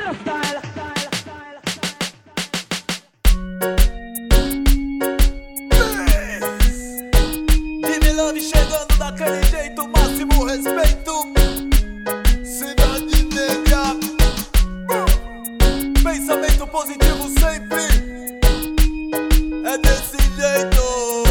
Milani chegando daquele jeito, máximo respeito. Cidade Negra, pensamento positivo sempre. É desse jeito.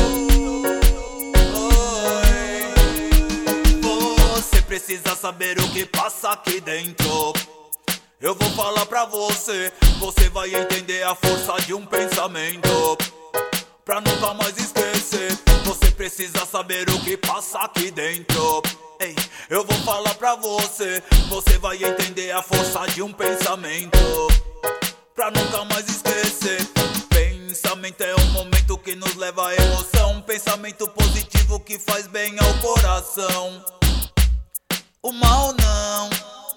Você precisa saber o que passa aqui dentro. Eu vou falar pra você, você vai entender a força de um pensamento. Pra nunca mais esquecer, você precisa saber o que passa aqui dentro. Ei, eu vou falar pra você, você vai entender a força de um pensamento. Pra nunca mais esquecer, pensamento é um momento que nos leva à emoção. Pensamento positivo que faz bem ao coração. O mal não,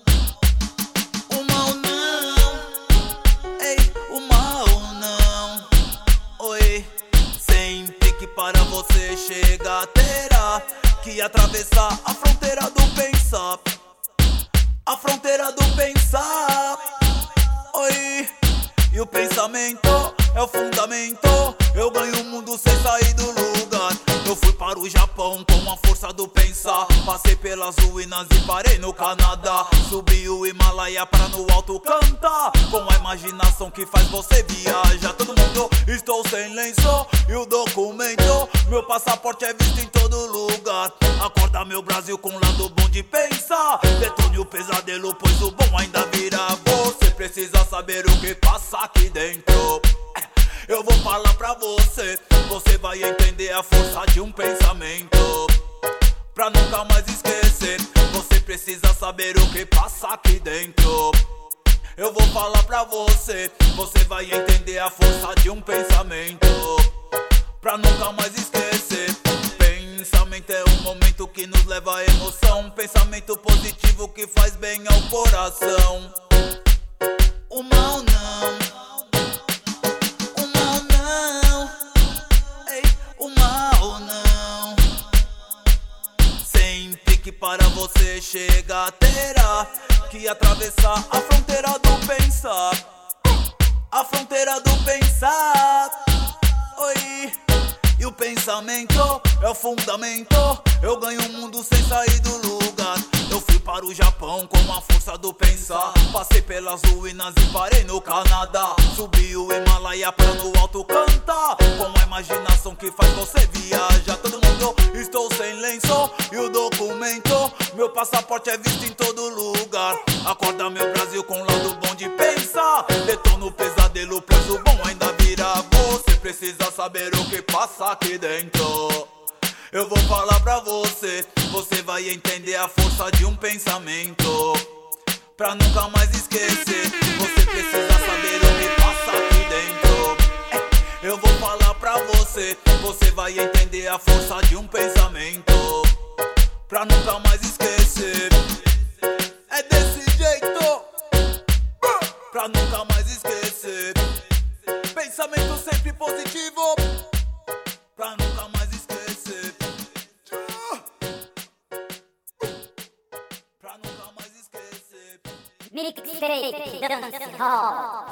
o mal não, ei, o mal não, oi. Sempre que para você chegar, terá que atravessar a fronteira do pensar. A fronteira do pensar, oi. E o pensamento é o fundamento. Eu ganho o mundo sem sair do lugar. Eu fui para o Japão com a força do pensar. Passei pelas ruínas e parei no Canadá. Subi o Himalaia pra no alto cantar. Com a imaginação que faz você viajar. Todo mundo, estou sem lenço e o documento. Meu passaporte é visto em todo lugar. Acorda meu Brasil com o lado bom de pensar. Detone o pesadelo, pois o bom ainda virá. Você precisa saber o que passa aqui dentro. Eu vou falar pra você, você vai entender a força de um pensamento. Pra nunca mais esquecer, você precisa saber o que passa aqui dentro. Eu vou falar pra você, você vai entender a força de um pensamento. Pra nunca mais esquecer, pensamento é um momento que nos leva à emoção. Pensamento positivo que faz bem ao coração. O mal não, para você chegar, terá que atravessar a fronteira do pensar. A fronteira do pensar, oi. E o pensamento é o fundamento. Eu ganho o mundo sem sair do lugar. Eu fui para o Japão com a força do pensar. Passei pelas ruínas e parei no Canadá. Subi o Himalaia pra no alto cantar. Com a imaginação que faz você viajar. Todo mundo, estou sem lenço e o documento. Meu passaporte é visto em todo lugar. Acorda meu Brasil com o lado bom de pensar. Detono o pesadelo, pois o bom ainda virá. Você precisa saber o que passa aqui dentro. Eu vou falar pra você, você vai entender a força de um pensamento. Pra nunca mais esquecer, você precisa saber o que passa aqui dentro. Eu vou falar pra você, você vai entender a força de um pensamento. Pra nunca mais esquecer, é desse jeito. Pra nunca mais esquecer, pensamento sempre positivo. Pra nunca mais esquecer, pra nunca mais esquecer. Mixtape Dance Hall.